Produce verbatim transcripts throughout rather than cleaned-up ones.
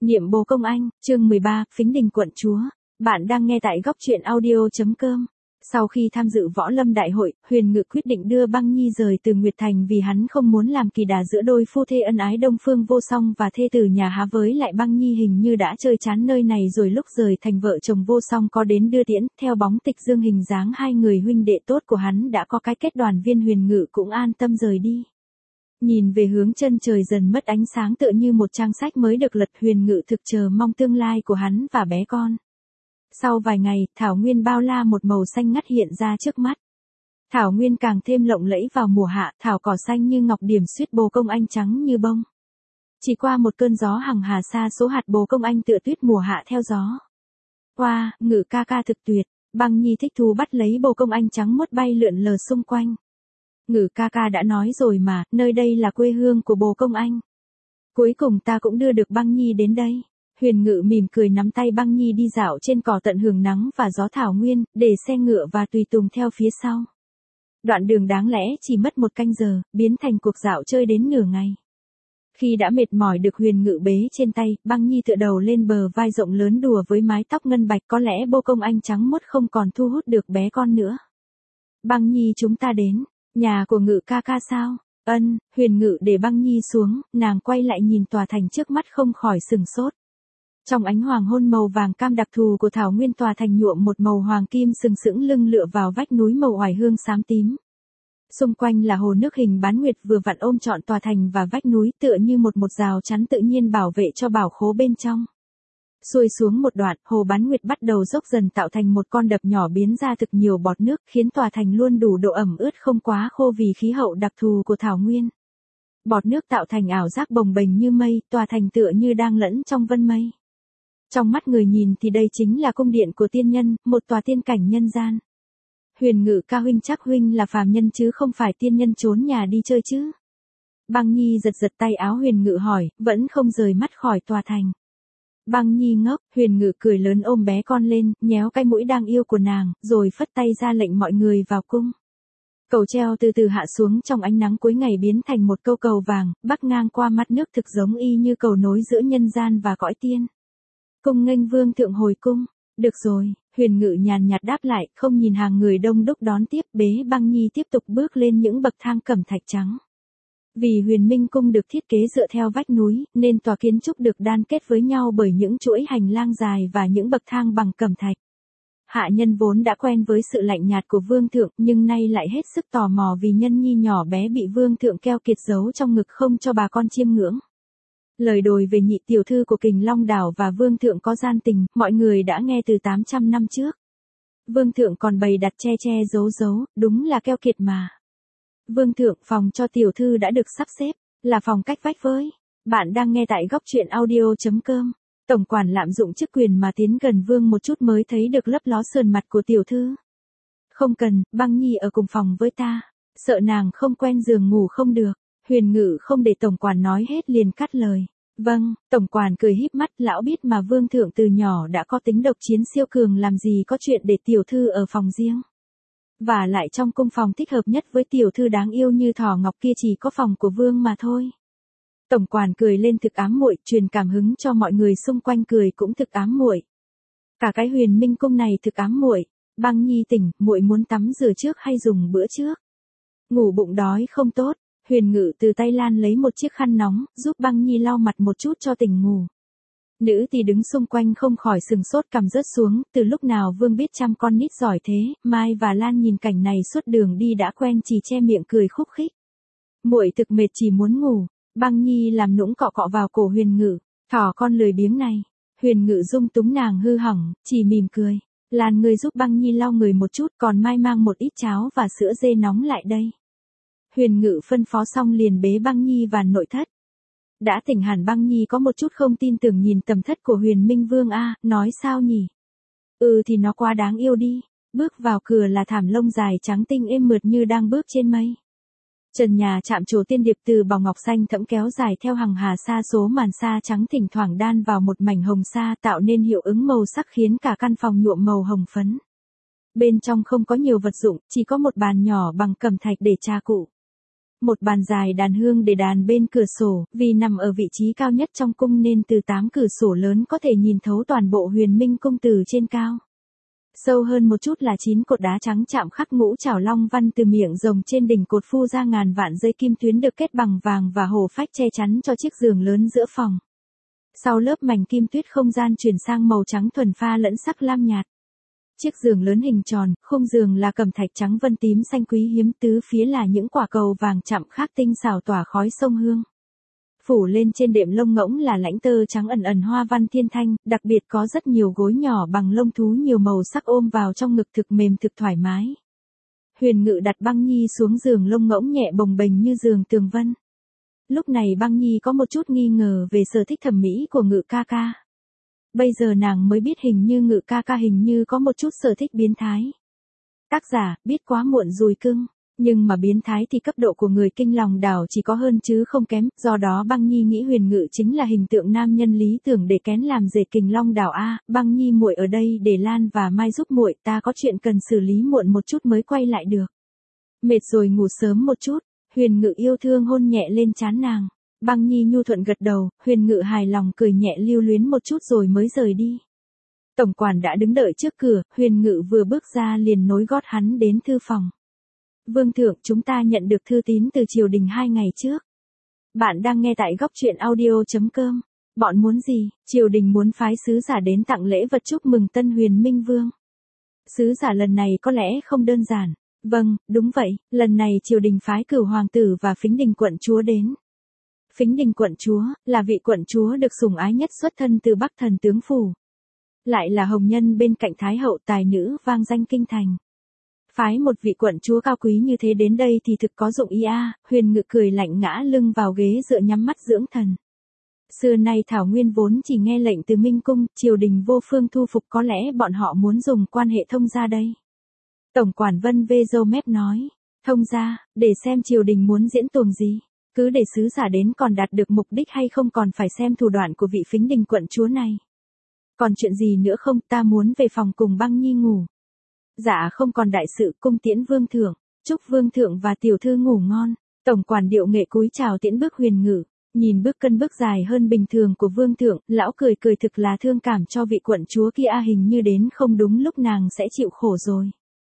Niệm bồ công anh, chương mười ba, Phính Đình quận chúa. Bạn đang nghe tại góc truyện audio.com. Sau khi tham dự võ lâm đại hội, Huyền Ngự quyết định đưa Băng Nhi rời từ Nguyệt Thành vì hắn không muốn làm kỳ đà giữa đôi phu thê ân ái Đông Phương Vô Song và thê tử nhà Há, với lại Băng Nhi hình như đã chơi chán nơi này rồi. Lúc rời thành, vợ chồng Vô Song có đến đưa tiễn, theo bóng Tịch Dương hình dáng hai người huynh đệ tốt của hắn đã có cái kết đoàn viên, Huyền Ngự cũng an tâm rời đi. Nhìn về hướng chân trời dần mất ánh sáng tựa như một trang sách mới được lật, Huyền Ngự thực chờ mong tương lai của hắn và bé con. Sau vài ngày, thảo nguyên bao la một màu xanh ngắt hiện ra trước mắt. Thảo nguyên càng thêm lộng lẫy vào mùa hạ, thảo cỏ xanh như ngọc, điểm xuyết bồ công anh trắng như bông. Chỉ qua một cơn gió hằng hà xa số hạt bồ công anh tựa tuyết mùa hạ theo gió. Qua, wow, Ngự ca ca thực tuyệt. Băng Nhi thích thú bắt lấy bồ công anh trắng mốt bay lượn lờ xung quanh. Ngự ca ca đã nói rồi mà, nơi đây là quê hương của bồ công anh. Cuối cùng ta cũng đưa được Băng Nhi đến đây. Huyền Ngự mỉm cười nắm tay Băng Nhi đi dạo trên cỏ tận hưởng nắng và gió thảo nguyên, để xe ngựa và tùy tùng theo phía sau. Đoạn đường đáng lẽ chỉ mất một canh giờ, biến thành cuộc dạo chơi đến nửa ngày. Khi đã mệt mỏi được Huyền Ngự bế trên tay, Băng Nhi tựa đầu lên bờ vai rộng lớn đùa với mái tóc ngân bạch, có lẽ bồ công anh trắng mốt không còn thu hút được bé con nữa. Băng Nhi, chúng ta đến. Nhà của Ngự ca ca sao? Ân. Huyền Ngự để Băng Nhi xuống, nàng quay lại nhìn tòa thành trước mắt không khỏi sừng sốt. Trong ánh hoàng hôn màu vàng cam đặc thù của thảo nguyên, tòa thành nhuộm một màu hoàng kim sừng sững lưng lựa vào vách núi màu oải hương xám tím. Xung quanh là hồ nước hình bán nguyệt vừa vặn ôm trọn tòa thành và vách núi, tựa như một một rào chắn tự nhiên bảo vệ cho bảo khố bên trong. Xuôi xuống một đoạn, hồ bán nguyệt bắt đầu dốc dần tạo thành một con đập nhỏ biến ra thực nhiều bọt nước, khiến tòa thành luôn đủ độ ẩm ướt không quá khô vì khí hậu đặc thù của thảo nguyên. Bọt nước tạo thành ảo giác bồng bềnh như mây, tòa thành tựa như đang lẫn trong vân mây. Trong mắt người nhìn thì đây chính là cung điện của tiên nhân, một tòa tiên cảnh nhân gian. Huyền Ngự ca huynh, chắc huynh là phàm nhân chứ không phải tiên nhân trốn nhà đi chơi chứ? Băng Nhi giật giật tay áo Huyền Ngự hỏi, vẫn không rời mắt khỏi tòa thành. Băng Nhi ngốc. Huyền Ngự cười lớn ôm bé con lên, nhéo cái mũi đang yêu của nàng, rồi phất tay ra lệnh mọi người vào cung. Cầu treo từ từ hạ xuống trong ánh nắng cuối ngày, biến thành một câu cầu vàng, bắc ngang qua mặt nước, thực giống y như cầu nối giữa nhân gian và cõi tiên. Cung nghênh vương thượng hồi cung. Được rồi, Huyền Ngự nhàn nhạt đáp lại, không nhìn hàng người đông đúc đón tiếp, bế Băng Nhi tiếp tục bước lên những bậc thang cẩm thạch trắng. Vì Huyền Minh cung được thiết kế dựa theo vách núi, nên tòa kiến trúc được đan kết với nhau bởi những chuỗi hành lang dài và những bậc thang bằng cẩm thạch. Hạ nhân vốn đã quen với sự lạnh nhạt của vương thượng, nhưng nay lại hết sức tò mò vì nhân nhi nhỏ bé bị vương thượng keo kiệt giấu trong ngực không cho bà con chiêm ngưỡng. Lời đồn về nhị tiểu thư của Kình Long đảo và vương thượng có gian tình, mọi người đã nghe từ tám trăm năm trước. Vương thượng còn bày đặt che che giấu giấu, đúng là keo kiệt mà. Vương thượng, phòng cho tiểu thư đã được sắp xếp, là phòng cách vách với. Bạn đang nghe tại góc truyện audio.com. Tổng quản lạm dụng chức quyền mà tiến gần vương một chút mới thấy được lấp ló sườn mặt của tiểu thư. Không cần, Băng Nhi ở cùng phòng với ta. Sợ nàng không quen giường ngủ không được. Huyền Ngự không để tổng quản nói hết liền cắt lời. Vâng. Tổng quản cười híp mắt, lão biết mà vương thượng từ nhỏ đã có tính độc chiến siêu cường, làm gì có chuyện để tiểu thư ở phòng riêng. Và lại trong cung phòng thích hợp nhất với tiểu thư đáng yêu như thỏ ngọc kia chỉ có phòng của vương mà thôi. Tổng quản cười lên thực ám muội, truyền cảm hứng cho mọi người xung quanh cười cũng thực ám muội. Cả cái Huyền Minh cung này thực ám muội. Băng Nhi tỉnh, muội muốn tắm rửa trước hay dùng bữa trước? Ngủ bụng đói không tốt. Huyền Ngự từ tay Lan lấy một chiếc khăn nóng, giúp Băng Nhi lau mặt một chút cho tỉnh ngủ. Nữ thì đứng xung quanh không khỏi sừng sốt, cằm rớt xuống, từ lúc nào vương biết chăm con nít giỏi thế. Mai và Lan nhìn cảnh này suốt đường đi đã quen, chỉ che miệng cười khúc khích. Muội thực mệt chỉ muốn ngủ. Băng Nhi làm nũng cọ cọ vào cổ Huyền Ngự, thỏ con lười biếng này. Huyền Ngự dung túng nàng hư hỏng, chỉ mỉm cười. Lan, người giúp Băng Nhi lau người một chút, còn Mai mang một ít cháo và sữa dê nóng lại đây. Huyền Ngự phân phó xong liền bế Băng Nhi vào nội thất. Đã tỉnh hẳn Băng Nhi có một chút không tin tưởng nhìn tầm thất của Huyền Minh Vương. A, nói sao nhỉ? Ừ thì nó quá đáng yêu đi. Bước vào cửa là thảm lông dài trắng tinh êm mượt như đang bước trên mây. Trần nhà chạm trổ tiên điệp từ bào ngọc xanh thẫm kéo dài theo hằng hà sa số màn sa trắng thỉnh thoảng đan vào một mảnh hồng sa, tạo nên hiệu ứng màu sắc khiến cả căn phòng nhuộm màu hồng phấn. Bên trong không có nhiều vật dụng, chỉ có một bàn nhỏ bằng cẩm thạch để trà cụ. Một bàn dài đàn hương để đàn bên cửa sổ, vì nằm ở vị trí cao nhất trong cung nên từ tám cửa sổ lớn có thể nhìn thấu toàn bộ Huyền Minh cung từ trên cao. Sâu hơn một chút là chín cột đá trắng chạm khắc ngũ trảo long văn từ miệng rồng trên đỉnh cột phu ra ngàn vạn dây kim tuyến được kết bằng vàng và hồ phách che chắn cho chiếc giường lớn giữa phòng. Sau lớp mảnh kim tuyết không gian chuyển sang màu trắng thuần pha lẫn sắc lam nhạt. Chiếc giường lớn hình tròn, khung giường là cẩm thạch trắng vân tím xanh quý hiếm, tứ phía là những quả cầu vàng chạm khắc tinh xảo tỏa khói sông hương. Phủ lên trên đệm lông ngỗng là lãnh tơ trắng ẩn ẩn hoa văn thiên thanh, đặc biệt có rất nhiều gối nhỏ bằng lông thú nhiều màu sắc ôm vào trong ngực thực mềm thực thoải mái. Huyền Ngự đặt Băng Nhi xuống giường lông ngỗng nhẹ bồng bềnh như giường tường vân. Lúc này Băng Nhi có một chút nghi ngờ về sở thích thẩm mỹ của Ngự ca ca. Bây giờ nàng mới biết hình như Ngự ca ca hình như có một chút sở thích biến thái. Tác giả, biết quá muộn rồi cưng. Nhưng mà biến thái thì cấp độ của người kinh lòng đảo chỉ có hơn chứ không kém, do đó Băng Nhi nghĩ Huyền Ngự chính là hình tượng nam nhân lý tưởng để kén làm rể kình long đảo a. Băng Nhi muội ở đây để Lan và Mai giúp muội, ta có chuyện cần xử lý muộn một chút mới quay lại được. Mệt rồi ngủ sớm một chút. Huyền Ngự yêu thương hôn nhẹ lên trán nàng. Băng Nhi nhu thuận gật đầu, Huyền Ngự hài lòng cười nhẹ lưu luyến một chút rồi mới rời đi. Tổng quản đã đứng đợi trước cửa, Huyền Ngự vừa bước ra liền nối gót hắn đến thư phòng. Vương thượng, chúng ta nhận được thư tín từ triều đình hai ngày trước. Bạn đang nghe tại góc truyện audio chấm com. Bọn muốn gì? Triều đình muốn phái sứ giả đến tặng lễ vật chúc mừng tân Huyền Minh Vương. Sứ giả lần này có lẽ không đơn giản. Vâng, đúng vậy, lần này triều đình phái Cửu hoàng tử và Phính Đình quận chúa đến. Phính Đình quận chúa, là vị quận chúa được sủng ái nhất xuất thân từ Bắc Thần tướng phủ. Lại là hồng nhân bên cạnh Thái hậu tài nữ vang danh kinh thành. Phái một vị quận chúa cao quý như thế đến đây thì thực có dụng ý a. Huyền Ngự cười lạnh ngã lưng vào ghế dựa nhắm mắt dưỡng thần. Xưa nay Thảo Nguyên vốn chỉ nghe lệnh từ Minh cung, triều đình vô phương thu phục, có lẽ bọn họ muốn dùng quan hệ thông gia đây. Tổng quản Vân vê râu mép nói, thông gia, để xem triều đình muốn diễn tuồng gì. Cứ để sứ giả đến còn đạt được mục đích hay không còn phải xem thủ đoạn của vị Phính Đình quận chúa này. Còn chuyện gì nữa không, ta muốn về phòng cùng Băng Nhi ngủ. Dạ không còn đại sự, cung tiễn vương thượng, chúc vương thượng và tiểu thư ngủ ngon. Tổng quản điệu nghệ cúi chào tiễn bước Huyền Ngự, nhìn bước cân bước dài hơn bình thường của vương thượng, lão cười cười thực là thương cảm cho vị quận chúa kia a, hình như đến không đúng lúc nàng sẽ chịu khổ rồi.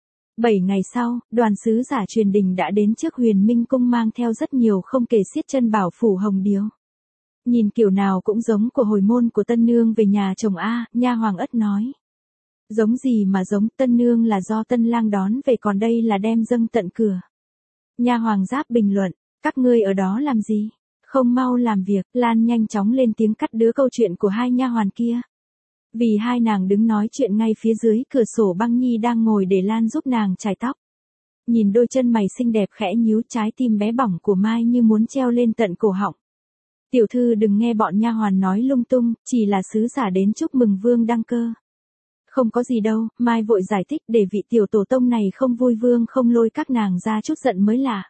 Bảy ngày sau, đoàn sứ giả truyền đình đã đến trước Huyền Minh cung mang theo rất nhiều không kể xiết chân bảo phủ hồng điếu. Nhìn kiểu nào cũng giống của hồi môn của tân nương về nhà chồng a, nha hoàng ất nói. Giống gì mà giống, tân nương là do tân lang đón về còn đây là đem dâng tận cửa. Nha hoàng giáp bình luận, các ngươi ở đó làm gì? Không mau làm việc. Lan nhanh chóng lên tiếng cắt đứa câu chuyện của hai nha hoàn kia. Vì hai nàng đứng nói chuyện ngay phía dưới cửa sổ, Băng Nhi đang ngồi để Lan giúp nàng chải tóc. Nhìn đôi chân mày xinh đẹp khẽ nhíu, trái tim bé bỏng của Mai như muốn treo lên tận cổ họng. Tiểu thư đừng nghe bọn nha hoàn nói lung tung, chỉ là sứ giả đến chúc mừng vương đăng cơ. Không có gì đâu, Mai vội giải thích, để vị tiểu tổ tông này không vui vương không lôi các nàng ra chút giận mới lạ.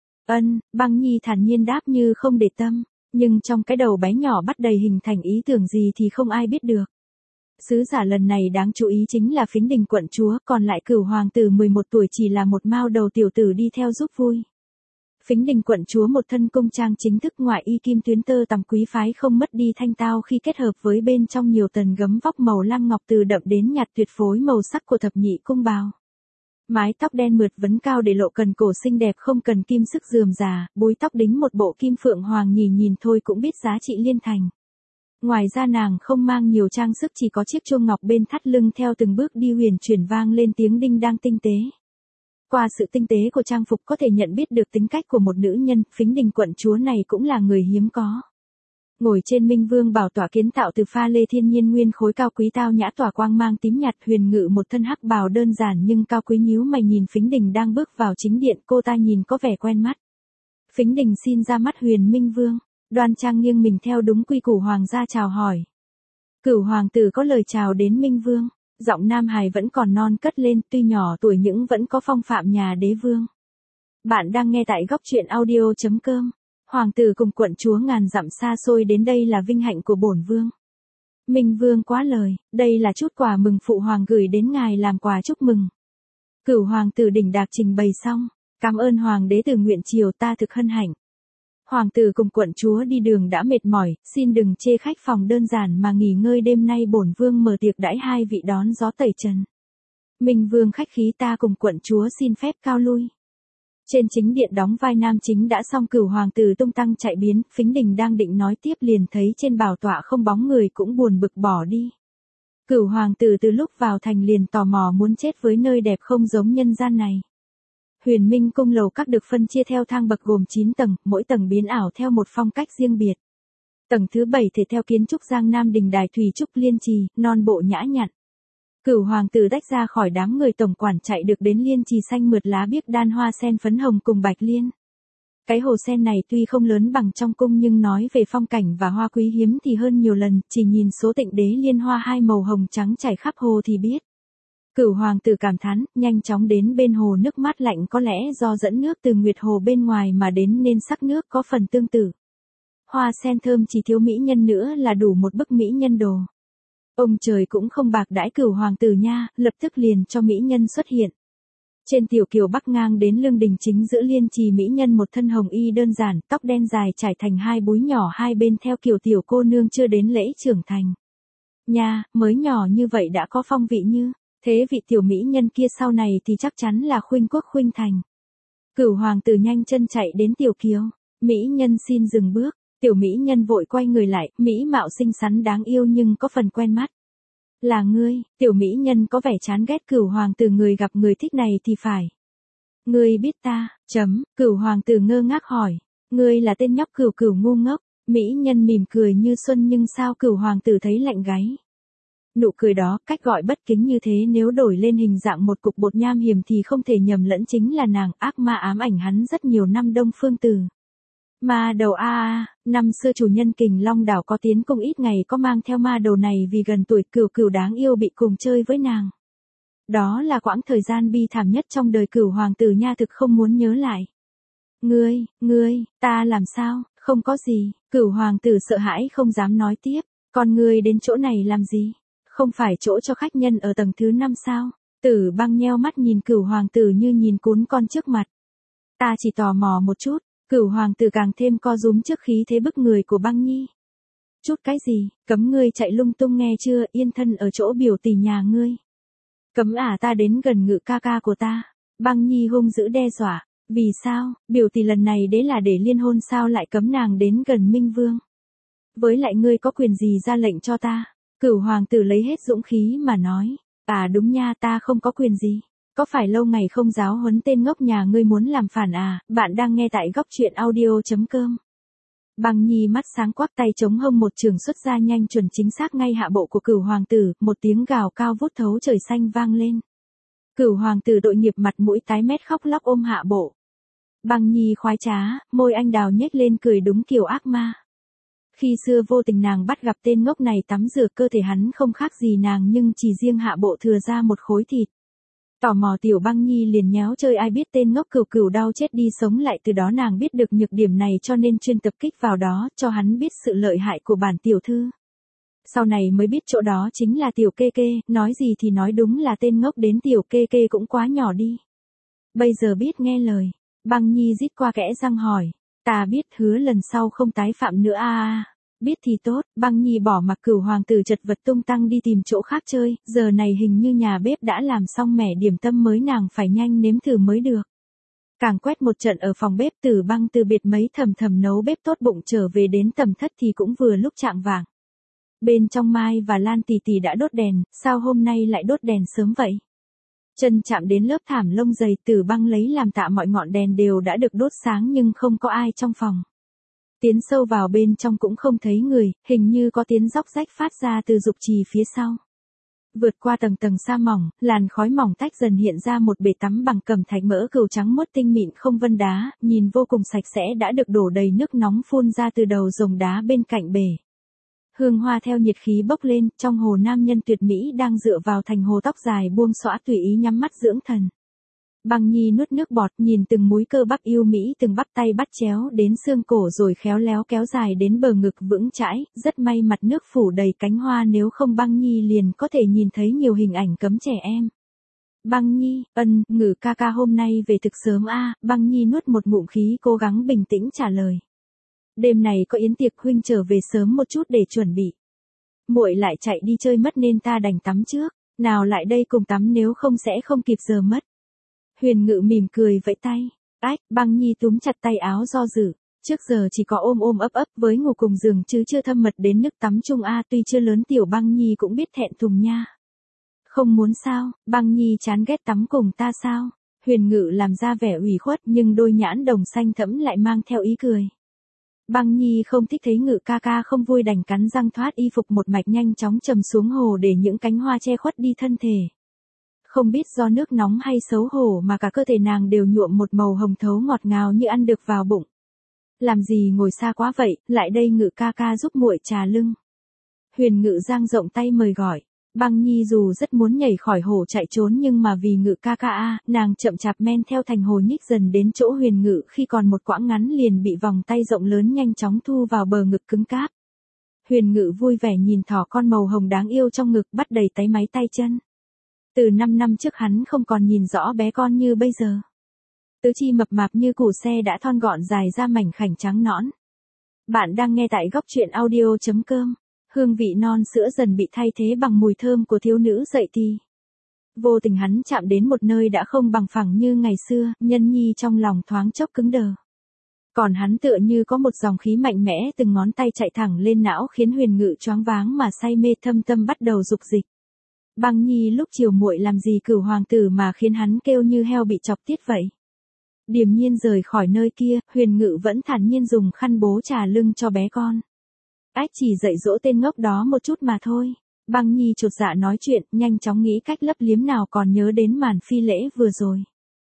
Ân, Băng Nhi thản nhiên đáp như không để tâm, nhưng trong cái đầu bé nhỏ bắt đầy hình thành ý tưởng gì thì không ai biết được. Sứ giả lần này đáng chú ý chính là Phính Đình quận chúa, còn lại Cửu hoàng tử mười một tuổi chỉ là một mao đầu tiểu tử đi theo giúp vui. Phính Đình quận chúa một thân cung trang chính thức, ngoại y kim tuyến tơ tằm quý phái không mất đi thanh tao khi kết hợp với bên trong nhiều tần gấm vóc màu lam ngọc từ đậm đến nhạt tuyệt phối màu sắc của thập nhị cung bào. Mái tóc đen mượt vấn cao để lộ cần cổ xinh đẹp không cần kim sức rườm rà, búi tóc đính một bộ kim phượng hoàng nhì nhìn thôi cũng biết giá trị liên thành. Ngoài ra nàng không mang nhiều trang sức, chỉ có chiếc chuông ngọc bên thắt lưng theo từng bước đi huyền chuyển vang lên tiếng đinh đang tinh tế. Qua sự tinh tế của trang phục có thể nhận biết được tính cách của một nữ nhân, Phính Đình quận chúa này cũng là người hiếm có. Ngồi trên Minh Vương bảo tọa kiến tạo từ pha lê thiên nhiên nguyên khối cao quý tao nhã tỏa quang mang tím nhạt, Huyền Ngự một thân hắc bào đơn giản nhưng cao quý nhíu mày nhìn Phính Đình đang bước vào chính điện, cô ta nhìn có vẻ quen mắt. Phính Đình xin ra mắt Huyền Minh Vương, đoan trang nghiêng mình theo đúng quy củ hoàng gia chào hỏi. Cửu hoàng tử có lời chào đến Minh Vương. Giọng nam hài vẫn còn non cất lên, tuy nhỏ tuổi nhưng vẫn có phong phạm nhà đế vương. Bạn đang nghe tại góc truyện audio chấm com. Hoàng tử cùng quận chúa ngàn dặm xa xôi đến đây là vinh hạnh của bổn vương. Minh Vương quá lời, đây là chút quà mừng phụ hoàng gửi đến ngài làm quà chúc mừng. Cửu hoàng tử đỉnh đạc trình bày xong, Cảm ơn hoàng đế từ nguyện chiều, ta thực hân hạnh. Hoàng tử cùng quận chúa đi đường đã mệt mỏi, xin đừng chê khách phòng đơn giản mà nghỉ ngơi, đêm nay bổn vương mở tiệc đãi hai vị đón gió tẩy trần. Minh vương khách khí, ta cùng quận chúa xin phép cao lui. Trên chính điện đóng vai nam chính đã xong, Cửu hoàng tử tung tăng chạy biến, Phính Đình đang định nói tiếp liền thấy trên bảo tọa không bóng người, cũng buồn bực bỏ đi. Cửu hoàng tử từ lúc vào thành liền tò mò muốn chết với nơi đẹp không giống nhân gian này. Huyền Minh cung lầu các được phân chia theo thang bậc gồm chín tầng, mỗi tầng biến ảo theo một phong cách riêng biệt. Tầng thứ bảy thể theo kiến trúc Giang Nam đình đài thủy trúc liên trì, non bộ nhã nhặn. Cửu hoàng tử tách ra khỏi đám người tổng quản chạy được đến liên trì xanh mượt lá biếc đan hoa sen phấn hồng cùng bạch liên. Cái hồ sen này tuy không lớn bằng trong cung nhưng nói về phong cảnh và hoa quý hiếm thì hơn nhiều lần, chỉ nhìn số tịnh đế liên hoa hai màu hồng trắng chảy khắp hồ thì biết. Cửu hoàng tử cảm thán, nhanh chóng đến bên hồ, nước mát lạnh có lẽ do dẫn nước từ nguyệt hồ bên ngoài mà đến nên sắc nước có phần tương tự. Hoa sen thơm, chỉ thiếu mỹ nhân nữa là đủ một bức mỹ nhân đồ. Ông trời cũng không bạc đãi Cửu hoàng tử nha, lập tức liền cho mỹ nhân xuất hiện. Trên tiểu kiều bắc ngang đến lương đình chính giữa liên trì, mỹ nhân một thân hồng y đơn giản, tóc đen dài trải thành hai búi nhỏ hai bên theo kiểu tiểu cô nương chưa đến lễ trưởng thành. Nha, mới nhỏ như vậy đã có phong vị như, thế vị tiểu mỹ nhân kia sau này thì chắc chắn là khuynh quốc khuynh thành. Cửu hoàng tử nhanh chân chạy đến tiểu kiều, mỹ nhân xin dừng bước, tiểu mỹ nhân vội quay người lại, mỹ mạo xinh xắn đáng yêu nhưng có phần quen mắt. Là ngươi, tiểu mỹ nhân có vẻ chán ghét Cửu hoàng tử, người gặp người thích này thì phải. Ngươi biết ta, chấm, Cửu hoàng tử ngơ ngác hỏi, ngươi là tên nhóc Cửu Cửu ngu ngốc, mỹ nhân mỉm cười như xuân nhưng sao Cửu hoàng tử thấy lạnh gáy. Nụ cười đó, cách gọi bất kính như thế nếu đổi lên hình dạng một cục bột nham hiểm thì không thể nhầm lẫn chính là nàng, ác ma ám ảnh hắn rất nhiều năm Đông Phương Tử. Ma đầu a a, năm xưa chủ nhân Kình Long đảo có tiến cung ít ngày có mang theo ma đầu này vì gần tuổi, Cửu Cửu đáng yêu bị cùng chơi với nàng. Đó là quãng thời gian bi thảm nhất trong đời Cửu hoàng tử nha, thực không muốn nhớ lại. Ngươi, ngươi, ta làm sao, không có gì, Cửu hoàng tử sợ hãi không dám nói tiếp, còn ngươi đến chỗ này làm gì? Không phải chỗ cho khách nhân ở tầng thứ năm sao? Tử Băng nheo mắt nhìn Cửu hoàng tử như nhìn cún con trước mặt. Ta chỉ tò mò một chút. Cửu hoàng tử càng thêm co rúm trước khí thế bức người của Băng Nhi. Chút cái gì, cấm ngươi chạy lung tung nghe chưa, yên thân ở chỗ biểu tỷ nhà ngươi. Cấm ả ta đến gần Ngự ca ca của ta. Băng Nhi hung dữ đe dọa. Vì sao, biểu tỷ lần này đấy là để liên hôn sao lại cấm nàng đến gần Minh Vương? Với lại ngươi có quyền gì ra lệnh cho ta? Cửu hoàng tử lấy hết dũng khí mà nói. À đúng nha, ta không có quyền gì. Có phải lâu ngày không giáo huấn tên ngốc nhà ngươi muốn làm phản à? Bạn đang nghe tại góc truyện audio chấm com. Băng Nhi mắt sáng quắc, tay chống hông một trường xuất ra nhanh chuẩn chính xác ngay hạ bộ của Cửu hoàng tử, một tiếng gào cao vút thấu trời xanh vang lên. Cửu hoàng tử tội nghiệp mặt mũi tái mét khóc lóc ôm hạ bộ. Băng Nhi khoái trá, môi anh đào nhếch lên cười đúng kiểu ác ma. Khi xưa vô tình nàng bắt gặp tên ngốc này tắm rửa, cơ thể hắn không khác gì nàng nhưng chỉ riêng hạ bộ thừa ra một khối thịt. Tò mò tiểu Băng Nhi liền nhéo chơi, ai biết tên ngốc Cửu Cửu đau chết đi sống lại, từ đó nàng biết được nhược điểm này cho nên chuyên tập kích vào đó, cho hắn biết sự lợi hại của bản tiểu thư. Sau này mới biết chỗ đó chính là tiểu kê kê, nói gì thì nói, đúng là tên ngốc đến tiểu kê kê cũng quá nhỏ đi. Bây giờ biết nghe lời, Băng Nhi rít qua kẽ răng hỏi, ta biết, hứa lần sau không tái phạm nữa a a. Biết thì tốt. Băng Nhi bỏ mặc Cửu hoàng tử chật vật tung tăng đi tìm chỗ khác chơi, giờ này hình như nhà bếp đã làm xong mẻ điểm tâm mới, nàng phải nhanh nếm thử mới được. Càng quét một trận ở phòng bếp, Tử Băng từ biệt mấy thầm thầm nấu bếp tốt bụng trở về đến tầm thất thì cũng vừa lúc chạng vạng. Bên trong Mai và Lan tỷ tỷ đã đốt đèn, sao hôm nay lại đốt đèn sớm vậy? Chân chạm đến lớp thảm lông dày, Tử Băng lấy làm tạ, mọi ngọn đèn đều đã được đốt sáng nhưng không có ai trong phòng. Tiến sâu vào bên trong cũng không thấy người, hình như có tiếng róc rách phát ra từ dục trì phía sau. Vượt qua tầng tầng sa mỏng, làn khói mỏng tách dần hiện ra một bể tắm bằng cẩm thạch mỡ cừu trắng muốt tinh mịn không vân đá, nhìn vô cùng sạch sẽ, đã được đổ đầy nước nóng phun ra từ đầu rồng đá bên cạnh bể. Hương hoa theo nhiệt khí bốc lên, trong hồ nam nhân tuyệt mỹ đang dựa vào thành hồ, tóc dài buông xõa tùy ý nhắm mắt dưỡng thần. Băng Nhi nuốt nước bọt, nhìn từng múi cơ bắp yêu mỹ, từng bắp tay bắt chéo đến xương cổ rồi khéo léo kéo dài đến bờ ngực vững chãi, rất may mặt nước phủ đầy cánh hoa, nếu không Băng Nhi liền có thể nhìn thấy nhiều hình ảnh cấm trẻ em. Băng Nhi, ân, Ngự ca ca hôm nay về thực sớm a. Băng Nhi nuốt một ngụm khí cố gắng bình tĩnh trả lời. Đêm này có yến tiệc, huynh trở về sớm một chút để chuẩn bị. Muội lại chạy đi chơi mất nên ta đành tắm trước, nào lại đây cùng tắm nếu không sẽ không kịp giờ mất. Huyền Ngự mỉm cười vẫy tay. Ách, Băng Nhi túm chặt tay áo do dự. Trước giờ chỉ có ôm ôm ấp ấp với ngủ cùng giường chứ chưa thâm mật đến nước tắm chung a. Tuy chưa lớn tiểu Băng Nhi cũng biết thẹn thùng nha. Không muốn sao, Băng Nhi chán ghét tắm cùng ta sao? Huyền Ngự làm ra vẻ ủy khuất nhưng đôi nhãn đồng xanh thẫm lại mang theo ý cười. Băng Nhi không thích thấy Ngự ca ca không vui đành cắn răng thoát y phục một mạch nhanh chóng trầm xuống hồ để những cánh hoa che khuất đi thân thể. Không biết do nước nóng hay xấu hổ mà cả cơ thể nàng đều nhuộm một màu hồng thấu ngọt ngào như ăn được vào bụng. Làm gì ngồi xa quá vậy, lại đây Ngự ca ca giúp muội trà lưng. Huyền Ngự dang rộng tay mời gọi. Băng Nhi dù rất muốn nhảy khỏi hồ chạy trốn nhưng mà vì Ngự ca ca a, nàng chậm chạp men theo thành hồ nhích dần đến chỗ Huyền Ngự khi còn một quãng ngắn liền bị vòng tay rộng lớn nhanh chóng thu vào bờ ngực cứng cáp. Huyền Ngự vui vẻ nhìn thỏ con màu hồng đáng yêu trong ngực bắt đầy táy máy tay chân. Từ năm năm trước hắn không còn nhìn rõ bé con như bây giờ. Tứ chi mập mạp như củ xe đã thon gọn dài ra mảnh khảnh trắng nõn. Bạn đang nghe tại góc truyện audio chấm com. Hương vị non sữa dần bị thay thế bằng mùi thơm của thiếu nữ dậy thì. Vô tình hắn chạm đến một nơi đã không bằng phẳng như ngày xưa, nhân nhi trong lòng thoáng chốc cứng đờ. Còn hắn tựa như có một dòng khí mạnh mẽ từng ngón tay chạy thẳng lên não khiến Huyền Ngự choáng váng mà say mê thâm tâm bắt đầu dục dịch. Băng Nhi lúc chiều muội làm gì cửu hoàng tử mà khiến hắn kêu như heo bị chọc tiết vậy. Điềm nhiên rời khỏi nơi kia, Huyền Ngự vẫn thản nhiên dùng khăn bố trà lưng cho bé con. Ách chỉ dạy dỗ tên ngốc đó một chút mà thôi. Băng Nhi chột dạ nói chuyện, nhanh chóng nghĩ cách lấp liếm nào còn nhớ đến màn phi lễ vừa rồi.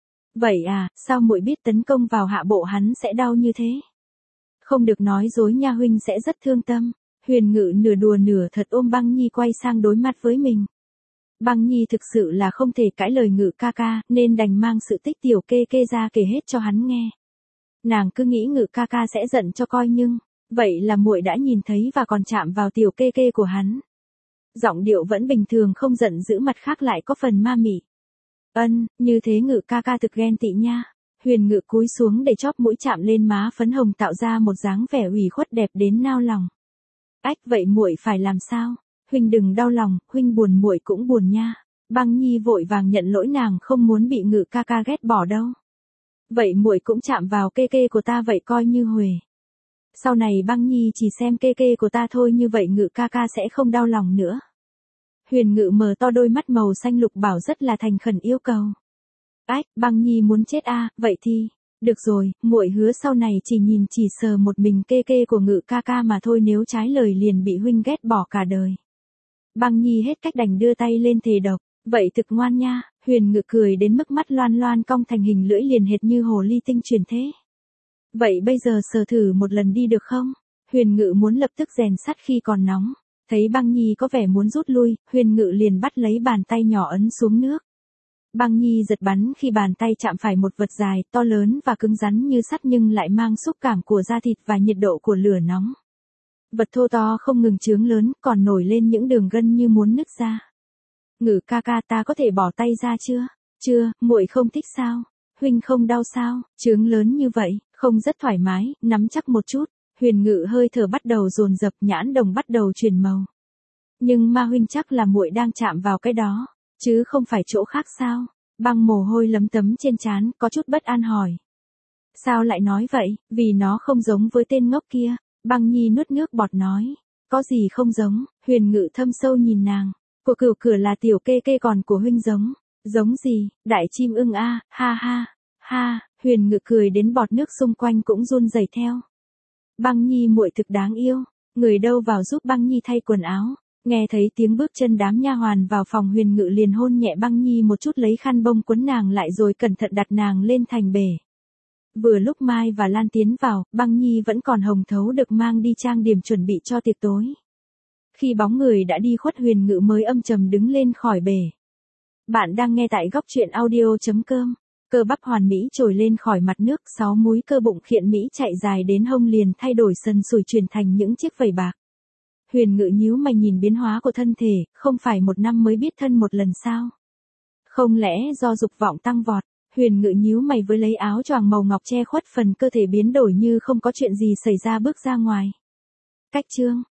Vậy à, sao muội biết tấn công vào hạ bộ hắn sẽ đau như thế? Không được nói dối nha, huynh sẽ rất thương tâm. Huyền Ngự nửa đùa nửa thật ôm Băng Nhi quay sang đối mặt với mình. Băng Nhi thực sự là không thể cãi lời Ngự ca ca, nên đành mang sự tích tiểu kê kê ra kể hết cho hắn nghe. Nàng cứ nghĩ Ngự ca ca sẽ giận cho coi nhưng, vậy là muội đã nhìn thấy và còn chạm vào tiểu kê kê của hắn. Giọng điệu vẫn bình thường không giận dữ, mặt khác lại có phần ma mị. Ân, như thế Ngự ca ca thực ghen tị nha. Huyền Ngự cúi xuống để chóp mũi chạm lên má phấn hồng tạo ra một dáng vẻ ủy khuất đẹp đến nao lòng. Ách, vậy muội phải làm sao? Huynh đừng đau lòng, huynh buồn muội cũng buồn nha. Băng Nhi vội vàng nhận lỗi, nàng không muốn bị Ngự ca ca ghét bỏ đâu. Vậy muội cũng chạm vào kê kê của ta vậy coi như huề. Sau này Băng Nhi chỉ xem kê kê của ta thôi, như vậy Ngự ca ca sẽ không đau lòng nữa. Huyền Ngự mở to đôi mắt màu xanh lục bảo rất là thành khẩn yêu cầu. Ách, Băng Nhi muốn chết a, à, vậy thì, được rồi, muội hứa sau này chỉ nhìn chỉ sờ một mình kê kê của Ngự ca ca mà thôi, nếu trái lời liền bị huynh ghét bỏ cả đời. Băng Nhi hết cách đành đưa tay lên thề độc, vậy thực ngoan nha. Huyền Ngự cười đến mức mắt loan loan cong thành hình lưỡi liền hệt như hồ ly tinh truyền thế. Vậy bây giờ sờ thử một lần đi được không? Huyền Ngự muốn lập tức rèn sắt khi còn nóng. Thấy Băng Nhi có vẻ muốn rút lui, Huyền Ngự liền bắt lấy bàn tay nhỏ ấn xuống nước. Băng Nhi giật bắn khi bàn tay chạm phải một vật dài, to lớn và cứng rắn như sắt nhưng lại mang xúc cảm của da thịt và nhiệt độ của lửa nóng. Vật thô to không ngừng chướng lớn, còn nổi lên những đường gân như muốn nứt ra. Ngự ca ca, ta có thể bỏ tay ra chưa? Chưa, muội không thích sao? Huynh không đau sao? Chướng lớn như vậy, không rất thoải mái, nắm chắc một chút. Huyền Ngự hơi thở bắt đầu dồn dập, nhãn đồng bắt đầu chuyển màu. Nhưng ma huynh chắc là muội đang chạm vào cái đó, chứ không phải chỗ khác sao? Băng mồ hôi lấm tấm trên trán, có chút bất an hỏi. Sao lại nói vậy? Vì nó không giống với tên ngốc kia. Băng Nhi nuốt nước bọt nói. Có gì không giống? Huyền Ngự thâm sâu nhìn nàng. Của cửu cửa là tiểu kê kê, còn của huynh giống. Giống gì? Đại chim ưng a, ha ha, ha. Huyền Ngự cười đến bọt nước xung quanh cũng run rẩy theo. Băng Nhi muội thực đáng yêu. Người đâu vào giúp Băng Nhi thay quần áo. Nghe thấy tiếng bước chân đám nha hoàn vào phòng, Huyền Ngự liền hôn nhẹ Băng Nhi một chút, lấy khăn bông quấn nàng lại rồi cẩn thận đặt nàng lên thành bể. Vừa lúc Mai và Lan tiến vào, Băng Nhi vẫn còn hồng thấu được mang đi trang điểm chuẩn bị cho tiệc tối. Khi bóng người đã đi khuất, Huyền Ngự mới âm trầm đứng lên khỏi bể. Bạn đang nghe tại góc truyện audio chấm com. Cơ bắp hoàn mỹ trồi lên khỏi mặt nước, sáu múi cơ bụng khiện mỹ chạy dài đến hông liền thay đổi sần sùi chuyển thành những chiếc vảy bạc. Huyền Ngự nhíu mày nhìn biến hóa của thân thể, không phải một năm mới biết thân một lần sao? Không lẽ do dục vọng tăng vọt, Huyền Ngự nhíu mày với lấy áo choàng màu ngọc che khuất phần cơ thể biến đổi như không có chuyện gì xảy ra bước ra ngoài. Cách chương